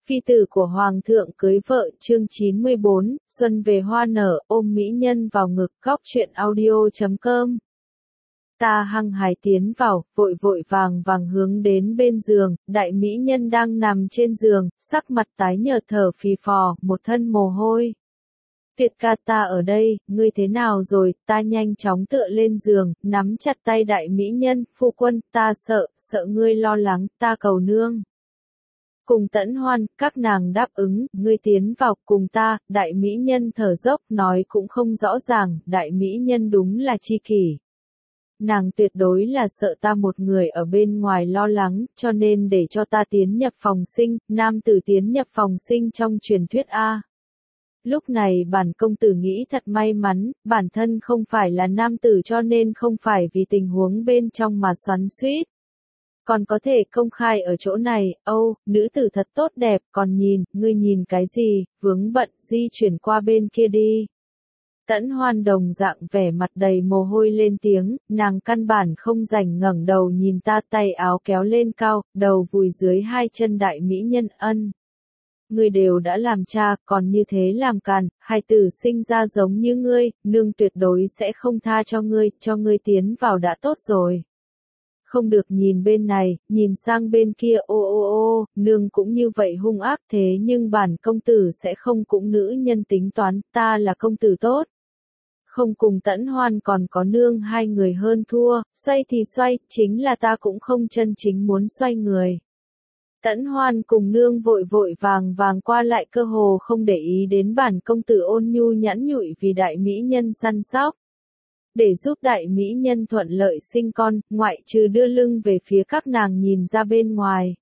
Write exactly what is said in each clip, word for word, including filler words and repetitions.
Phi tử của Hoàng thượng cưới vợ chương chín mươi bốn, xuân về hoa nở, ôm mỹ nhân vào ngực, góc truyện audio chấm com. Ta hăng hái tiến vào, vội vội vàng vàng hướng đến bên giường, đại mỹ nhân đang nằm trên giường, sắc mặt tái nhợt thở phì phò, một thân mồ hôi. Tuyệt ca ta ở đây, ngươi thế nào rồi, ta nhanh chóng tựa lên giường, nắm chặt tay đại mỹ nhân, phu quân, ta sợ, sợ ngươi lo lắng, ta cầu nương. Cùng Tẫn Hoan, các nàng đáp ứng, ngươi tiến vào cùng ta, đại mỹ nhân thở dốc, nói cũng không rõ ràng, đại mỹ nhân đúng là chi kỷ. Nàng tuyệt đối là sợ ta một người ở bên ngoài lo lắng, cho nên để cho ta tiến nhập phòng sinh, nam tử tiến nhập phòng sinh trong truyền thuyết A. Lúc này bản công tử nghĩ thật may mắn, bản thân không phải là nam tử cho nên không phải vì tình huống bên trong mà xoắn xuýt. Còn có thể công khai ở chỗ này, âu, nữ tử thật tốt đẹp, còn nhìn, ngươi nhìn cái gì, vướng bận, di chuyển qua bên kia đi. Tẫn Hoan đồng dạng vẻ mặt đầy mồ hôi lên tiếng, nàng căn bản không rảnh ngẩng đầu nhìn ta, tay áo kéo lên cao, đầu vùi dưới hai chân đại mỹ nhân ân. Ngươi đều đã làm cha, còn như thế làm càn, hài tử sinh ra giống như ngươi, nương tuyệt đối sẽ không tha cho ngươi, cho ngươi tiến vào đã tốt rồi. Không được nhìn bên này, nhìn sang bên kia, ô ô ô, nương cũng như vậy hung ác thế nhưng bản công tử sẽ không cũng nữ nhân tính toán, ta là công tử tốt. Không cùng Tẫn Hoan còn có nương hai người hơn thua, xoay thì xoay, chính là ta cũng không chân chính muốn xoay người. Tẫn Hoan cùng nương vội vội vàng vàng qua lại cơ hồ không để ý đến bản công tử ôn nhu nhẫn nhụi vì đại mỹ nhân săn sóc. Để giúp đại mỹ nhân thuận lợi sinh con, ngoại trừ đưa lưng về phía các nàng nhìn ra bên ngoài.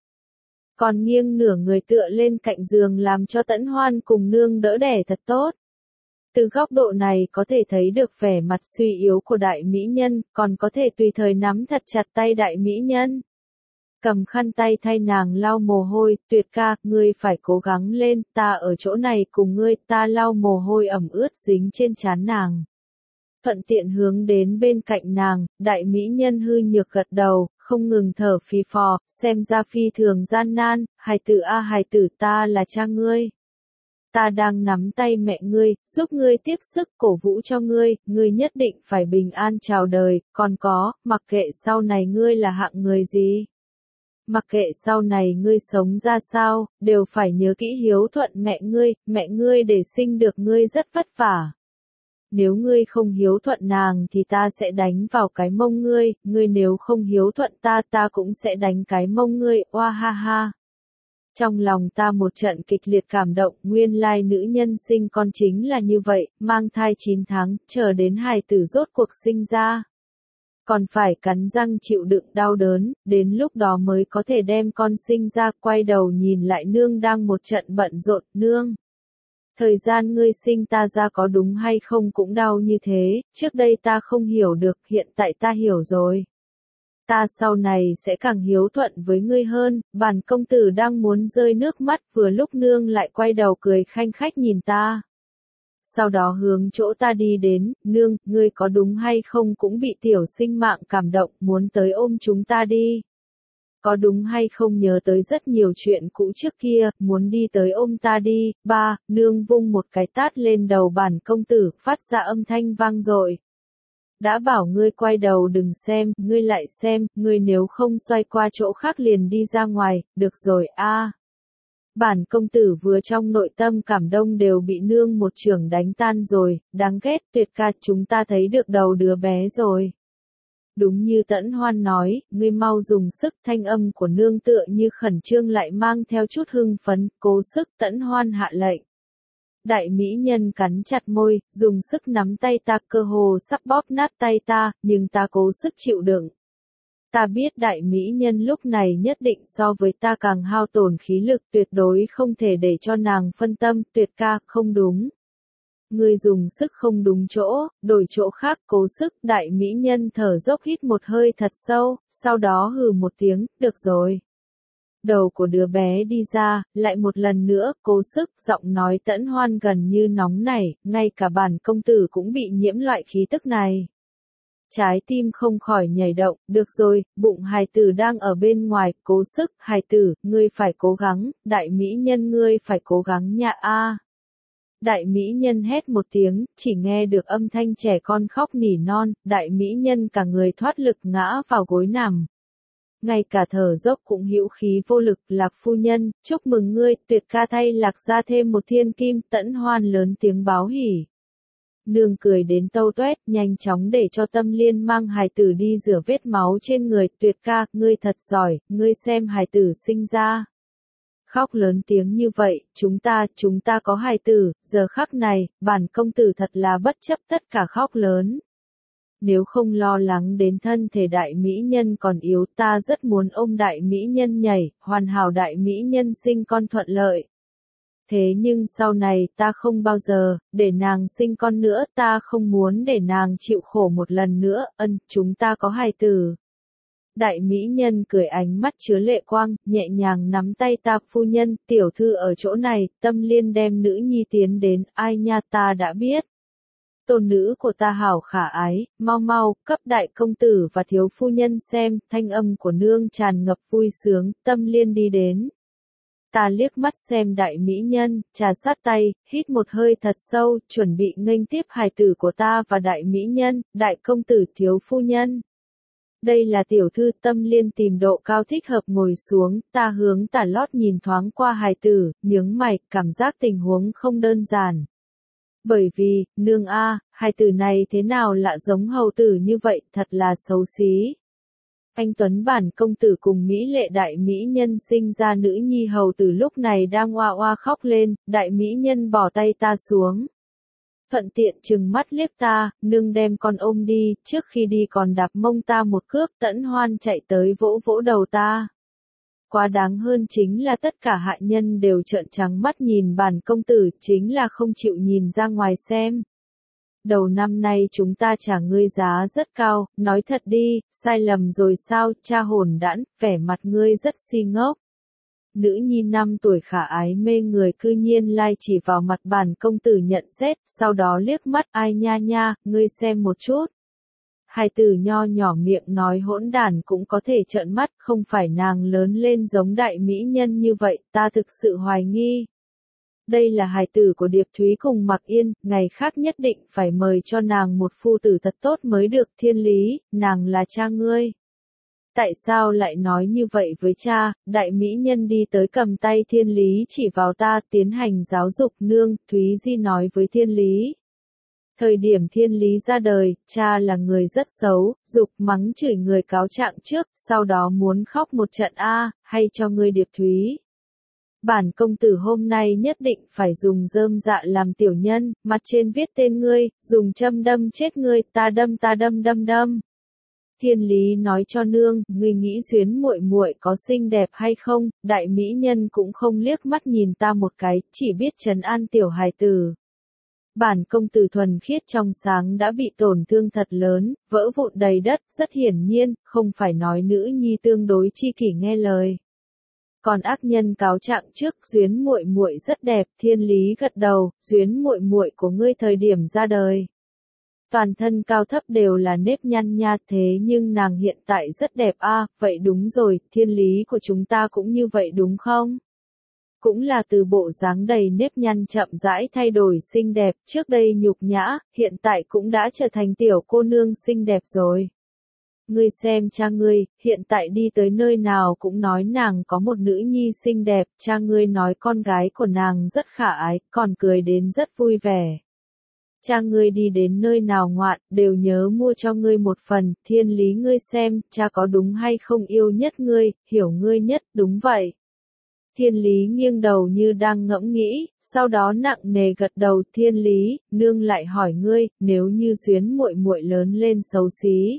Còn nghiêng nửa người tựa lên cạnh giường làm cho Tẫn Hoan cùng nương đỡ đẻ thật tốt. Từ góc độ này có thể thấy được vẻ mặt suy yếu của đại mỹ nhân, còn có thể tùy thời nắm thật chặt tay đại mỹ nhân. Cầm khăn tay thay nàng lau mồ hôi, tuyệt ca, ngươi phải cố gắng lên, ta ở chỗ này cùng ngươi, ta lau mồ hôi ẩm ướt dính trên trán nàng. Thuận tiện hướng đến bên cạnh nàng, đại mỹ nhân hư nhược gật đầu, không ngừng thở phì phò, xem ra phi thường gian nan, hài tử a hài tử ta là cha ngươi. Ta đang nắm tay mẹ ngươi, giúp ngươi tiếp sức cổ vũ cho ngươi, ngươi nhất định phải bình an chào đời, còn có, mặc kệ sau này ngươi là hạng người gì. Mặc kệ sau này ngươi sống ra sao, đều phải nhớ kỹ hiếu thuận mẹ ngươi, mẹ ngươi để sinh được ngươi rất vất vả. Nếu ngươi không hiếu thuận nàng thì ta sẽ đánh vào cái mông ngươi, ngươi nếu không hiếu thuận ta ta cũng sẽ đánh cái mông ngươi, oa ha ha. Trong lòng ta một trận kịch liệt cảm động, nguyên lai nữ nhân sinh con chính là như vậy, mang thai chín tháng, chờ đến hài tử rốt cuộc sinh ra. Còn phải cắn răng chịu đựng đau đớn, đến lúc đó mới có thể đem con sinh ra, quay đầu nhìn lại nương đang một trận bận rộn, nương. Thời gian ngươi sinh ta ra có đúng hay không cũng đau như thế, trước đây ta không hiểu được, hiện tại ta hiểu rồi. Ta sau này sẽ càng hiếu thuận với ngươi hơn, bản công tử đang muốn rơi nước mắt vừa lúc nương lại quay đầu cười khanh khách nhìn ta. Sau đó hướng chỗ ta đi đến, nương, ngươi có đúng hay không cũng bị tiểu sinh mạng cảm động, muốn tới ôm chúng ta đi. Có đúng hay không nhớ tới rất nhiều chuyện cũ trước kia, muốn đi tới ôm ta đi, ba, nương vung một cái tát lên đầu bản công tử, phát ra âm thanh vang dội. Đã bảo ngươi quay đầu đừng xem, ngươi lại xem, ngươi nếu không xoay qua chỗ khác liền đi ra ngoài, được rồi a. À. Bản công tử vừa trong nội tâm cảm động đều bị nương một chưởng đánh tan rồi, đáng ghét, tuyệt ca, chúng ta thấy được đầu đứa bé rồi. Đúng như Tẫn Hoan nói, ngươi mau dùng sức, thanh âm của nương tựa như khẩn trương lại mang theo chút hưng phấn, cố sức, Tẫn Hoan hạ lệnh. Đại mỹ nhân cắn chặt môi, dùng sức nắm tay ta, cơ hồ sắp bóp nát tay ta, nhưng ta cố sức chịu đựng. Ta biết đại mỹ nhân lúc này nhất định so với ta càng hao tổn khí lực, tuyệt đối không thể để cho nàng phân tâm, tuyệt ca, không đúng. Ngươi dùng sức không đúng chỗ, đổi chỗ khác, cố sức, đại mỹ nhân thở dốc hít một hơi thật sâu, sau đó hừ một tiếng, được rồi. Đầu của đứa bé đi ra, lại một lần nữa, cố sức, giọng nói Tẫn Hoan gần như nóng nảy, ngay cả bản công tử cũng bị nhiễm loại khí tức này. Trái tim không khỏi nhảy động, được rồi, bụng hài tử đang ở bên ngoài, cố sức, hài tử, ngươi phải cố gắng, đại mỹ nhân ngươi phải cố gắng nha a. Đại mỹ nhân hét một tiếng, chỉ nghe được âm thanh trẻ con khóc nỉ non, đại mỹ nhân cả người thoát lực ngã vào gối nằm. Ngay cả thở dốc cũng hữu khí vô lực, Lạc phu nhân, chúc mừng ngươi, tuyệt ca thay Lạc ra thêm một thiên kim, Tẫn Hoan lớn tiếng báo hỉ. Nương cười đến tâu toét, nhanh chóng để cho Tâm Liên mang hài tử đi rửa vết máu trên người, tuyệt ca, ngươi thật giỏi, ngươi xem hài tử sinh ra. Khóc lớn tiếng như vậy, chúng ta, chúng ta có hài tử, giờ khắc này, bản công tử thật là bất chấp tất cả khóc lớn. Nếu không lo lắng đến thân thể đại mỹ nhân còn yếu, ta rất muốn ôm đại mỹ nhân nhảy, hoàn hảo đại mỹ nhân sinh con thuận lợi. Thế nhưng sau này ta không bao giờ, để nàng sinh con nữa, ta không muốn để nàng chịu khổ một lần nữa, ân, chúng ta có hài tử. Đại mỹ nhân cười ánh mắt chứa lệ quang, nhẹ nhàng nắm tay ta, phu nhân, tiểu thư ở chỗ này, Tâm Liên đem nữ nhi tiến đến, ai nha ta đã biết. Tôn nữ của ta hảo khả ái, mau mau, cấp đại công tử và thiếu phu nhân xem, thanh âm của nương tràn ngập vui sướng, Tâm Liên đi đến. Ta liếc mắt xem đại mỹ nhân, trà sát tay, hít một hơi thật sâu, chuẩn bị nghênh tiếp hài tử của ta và đại mỹ nhân, đại công tử thiếu phu nhân. Đây là tiểu thư. Tâm Liên tìm độ cao thích hợp ngồi xuống, ta hướng tả lót nhìn thoáng qua hài tử, nhướng mày, cảm giác tình huống không đơn giản. Bởi vì, nương a, hài tử này thế nào lạ giống hầu tử như vậy, thật là xấu xí. Anh Tuấn bản công tử cùng mỹ lệ đại mỹ nhân sinh ra nữ nhi hầu tử lúc này đang oa oa khóc lên, đại mỹ nhân bỏ tay ta xuống. Thuận tiện trừng mắt liếc ta, nương đem con ôm đi, trước khi đi còn đạp mông ta một cước, Tẫn Hoan chạy tới vỗ vỗ đầu ta. Quá đáng hơn chính là tất cả hạ nhân đều trợn trắng mắt nhìn bản công tử, chính là không chịu nhìn ra ngoài xem. Đầu năm nay chúng ta trả ngươi giá rất cao, nói thật đi, sai lầm rồi sao, cha hồn đãn, vẻ mặt ngươi rất si ngốc. Nữ nhi năm tuổi khả ái mê người cư nhiên lai chỉ vào mặt bản công tử nhận xét, sau đó liếc mắt, ai nha nha, ngươi xem một chút. Hài tử nho nhỏ miệng nói hỗn đản cũng có thể trợn mắt, không phải nàng lớn lên giống đại mỹ nhân như vậy, ta thực sự hoài nghi. Đây là hài tử của Điệp Thúy cùng Mặc Yên, ngày khác nhất định phải mời cho nàng một phu tử thật tốt mới được. Thiên Lý, nàng là cha ngươi. Tại sao lại nói như vậy với cha? Đại mỹ nhân đi tới cầm tay Thiên Lý chỉ vào ta, tiến hành giáo dục. Nương, Thúy Di nói với Thiên Lý. Thời điểm Thiên Lý ra đời, cha là người rất xấu, dục mắng chửi người cáo trạng trước, sau đó muốn khóc một trận a, hay cho ngươi Điệp Thúy. Bản công tử hôm nay nhất định phải dùng rơm dạ làm tiểu nhân, mặt trên viết tên ngươi, dùng châm đâm chết ngươi, ta đâm ta đâm đâm đâm. Thiên Lý nói cho nương, ngươi nghĩ Duyến muội muội có xinh đẹp hay không? Đại mỹ nhân cũng không liếc mắt nhìn ta một cái, chỉ biết trấn an tiểu hài tử. Bản công tử thuần khiết trong sáng đã bị tổn thương thật lớn, vỡ vụn đầy đất, rất hiển nhiên, không phải nói nữ nhi tương đối chi kỷ nghe lời. Còn ác nhân cáo trạng trước, Duyến muội muội rất đẹp, Thiên Lý gật đầu, Duyến muội muội của ngươi thời điểm ra đời. Toàn thân cao thấp đều là nếp nhăn nha, thế nhưng nàng hiện tại rất đẹp a, à, vậy đúng rồi, Thiên Lý của chúng ta cũng như vậy đúng không? Cũng là từ bộ dáng đầy nếp nhăn chậm rãi thay đổi xinh đẹp, trước đây nhục nhã, hiện tại cũng đã trở thành tiểu cô nương xinh đẹp rồi. Ngươi xem cha ngươi, hiện tại đi tới nơi nào cũng nói nàng có một nữ nhi xinh đẹp, cha ngươi nói con gái của nàng rất khả ái, còn cười đến rất vui vẻ. Cha ngươi đi đến nơi nào ngoạn, đều nhớ mua cho ngươi một phần, Thiên Lý ngươi xem, cha có đúng hay không yêu nhất ngươi, hiểu ngươi nhất, đúng vậy. Thiên Lý nghiêng đầu như đang ngẫm nghĩ, sau đó nặng nề gật đầu. Thiên Lý, nương lại hỏi ngươi, nếu như Duyến muội muội lớn lên xấu xí,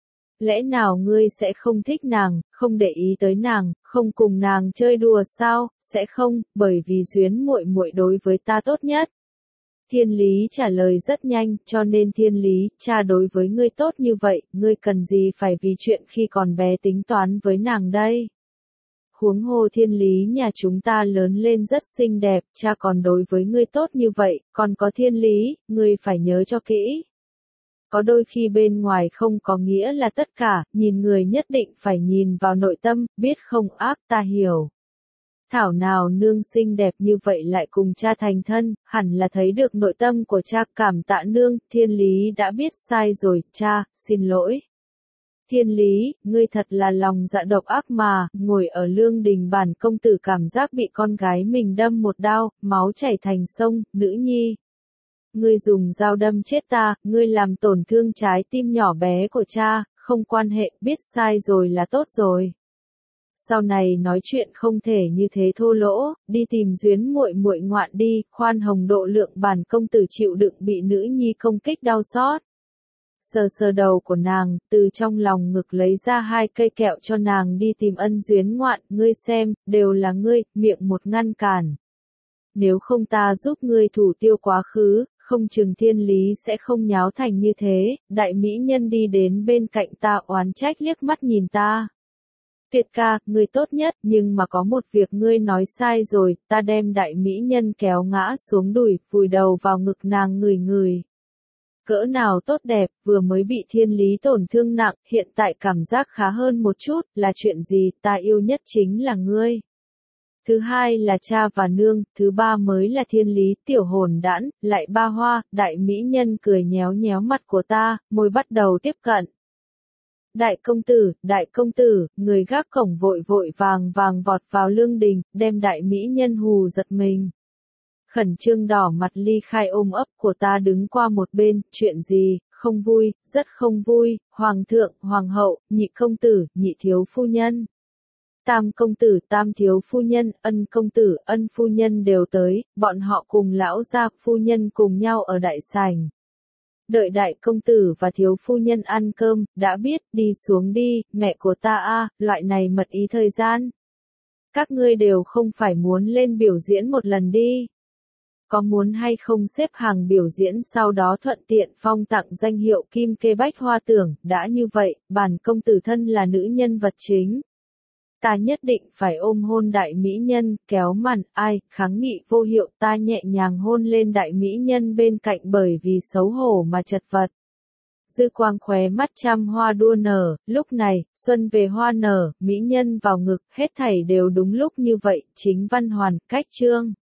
lẽ nào ngươi sẽ không thích nàng, không để ý tới nàng, không cùng nàng chơi đùa sao? Sẽ không, bởi vì Duyến muội muội đối với ta tốt nhất. Thiên Lý trả lời rất nhanh, cho nên Thiên Lý, cha đối với ngươi tốt như vậy, ngươi cần gì phải vì chuyện khi còn bé tính toán với nàng đây? Huống hồ Thiên Lý nhà chúng ta lớn lên rất xinh đẹp, cha còn đối với ngươi tốt như vậy, còn có Thiên Lý, ngươi phải nhớ cho kỹ. Có đôi khi bên ngoài không có nghĩa là tất cả, nhìn người nhất định phải nhìn vào nội tâm, biết không ác ta hiểu. Thảo nào nương xinh đẹp như vậy lại cùng cha thành thân, hẳn là thấy được nội tâm của cha. Cảm tạ nương, Thiên Lý đã biết sai rồi, cha, xin lỗi. Thiên Lý, ngươi thật là lòng dạ độc ác mà, ngồi ở lương đình bản công tử cảm giác bị con gái mình đâm một đao, máu chảy thành sông, nữ nhi. Ngươi dùng dao đâm chết ta, ngươi làm tổn thương trái tim nhỏ bé của cha, không quan hệ, biết sai rồi là tốt rồi. Sau này nói chuyện không thể như thế thô lỗ, đi tìm Duyến muội muội ngoạn đi, khoan hồng độ lượng bản công tử chịu đựng bị nữ nhi công kích đau xót. Sờ sờ đầu của nàng, từ trong lòng ngực lấy ra hai cây kẹo cho nàng đi tìm Ân Duyến ngoạn, ngươi xem, đều là ngươi, miệng một ngăn cản. Nếu không ta giúp ngươi thủ tiêu quá khứ, không chừng Thiên Lý sẽ không nháo thành như thế. Đại mỹ nhân đi đến bên cạnh ta oán trách liếc mắt nhìn ta. Tuyệt ca, ngươi tốt nhất, nhưng mà có một việc ngươi nói sai rồi, ta đem đại mỹ nhân kéo ngã xuống đùi, vùi đầu vào ngực nàng ngửi ngửi. Cỡ nào tốt đẹp, vừa mới bị Thiên Lý tổn thương nặng, hiện tại cảm giác khá hơn một chút, là chuyện gì, ta yêu nhất chính là ngươi. Thứ hai là cha và nương, thứ ba mới là Thiên Lý, tiểu hồn đãn, lại ba hoa, đại mỹ nhân cười nhéo nhéo mặt của ta, môi bắt đầu tiếp cận. Đại công tử, đại công tử, người gác cổng vội vội vàng vàng vọt vào lương đình, đem đại mỹ nhân hù giật mình. Khẩn trương đỏ mặt ly khai ôm ấp của ta đứng qua một bên, chuyện gì, không vui, rất không vui, hoàng thượng, hoàng hậu, nhị công tử, nhị thiếu phu nhân. Tam công tử, tam thiếu phu nhân, ân công tử, ân phu nhân đều tới, bọn họ cùng lão gia phu nhân cùng nhau ở đại sảnh. Đợi đại công tử và thiếu phu nhân ăn cơm, đã biết, đi xuống đi, mẹ của ta a, loại này mật ý thời gian. Các ngươi đều không phải muốn lên biểu diễn một lần đi. Có muốn hay không xếp hàng biểu diễn sau đó thuận tiện phong tặng danh hiệu kim kê bách hoa tưởng, đã như vậy, bản công tử thân là nữ nhân vật chính. Ta nhất định phải ôm hôn đại mỹ nhân, kéo màn, ai, kháng nghị vô hiệu, ta nhẹ nhàng hôn lên đại mỹ nhân bên cạnh bởi vì xấu hổ mà chật vật. Dư quang khóe mắt trăm hoa đua nở, lúc này, xuân về hoa nở, mỹ nhân vào ngực, hết thảy đều đúng lúc như vậy, chính văn hoàn, cách chương.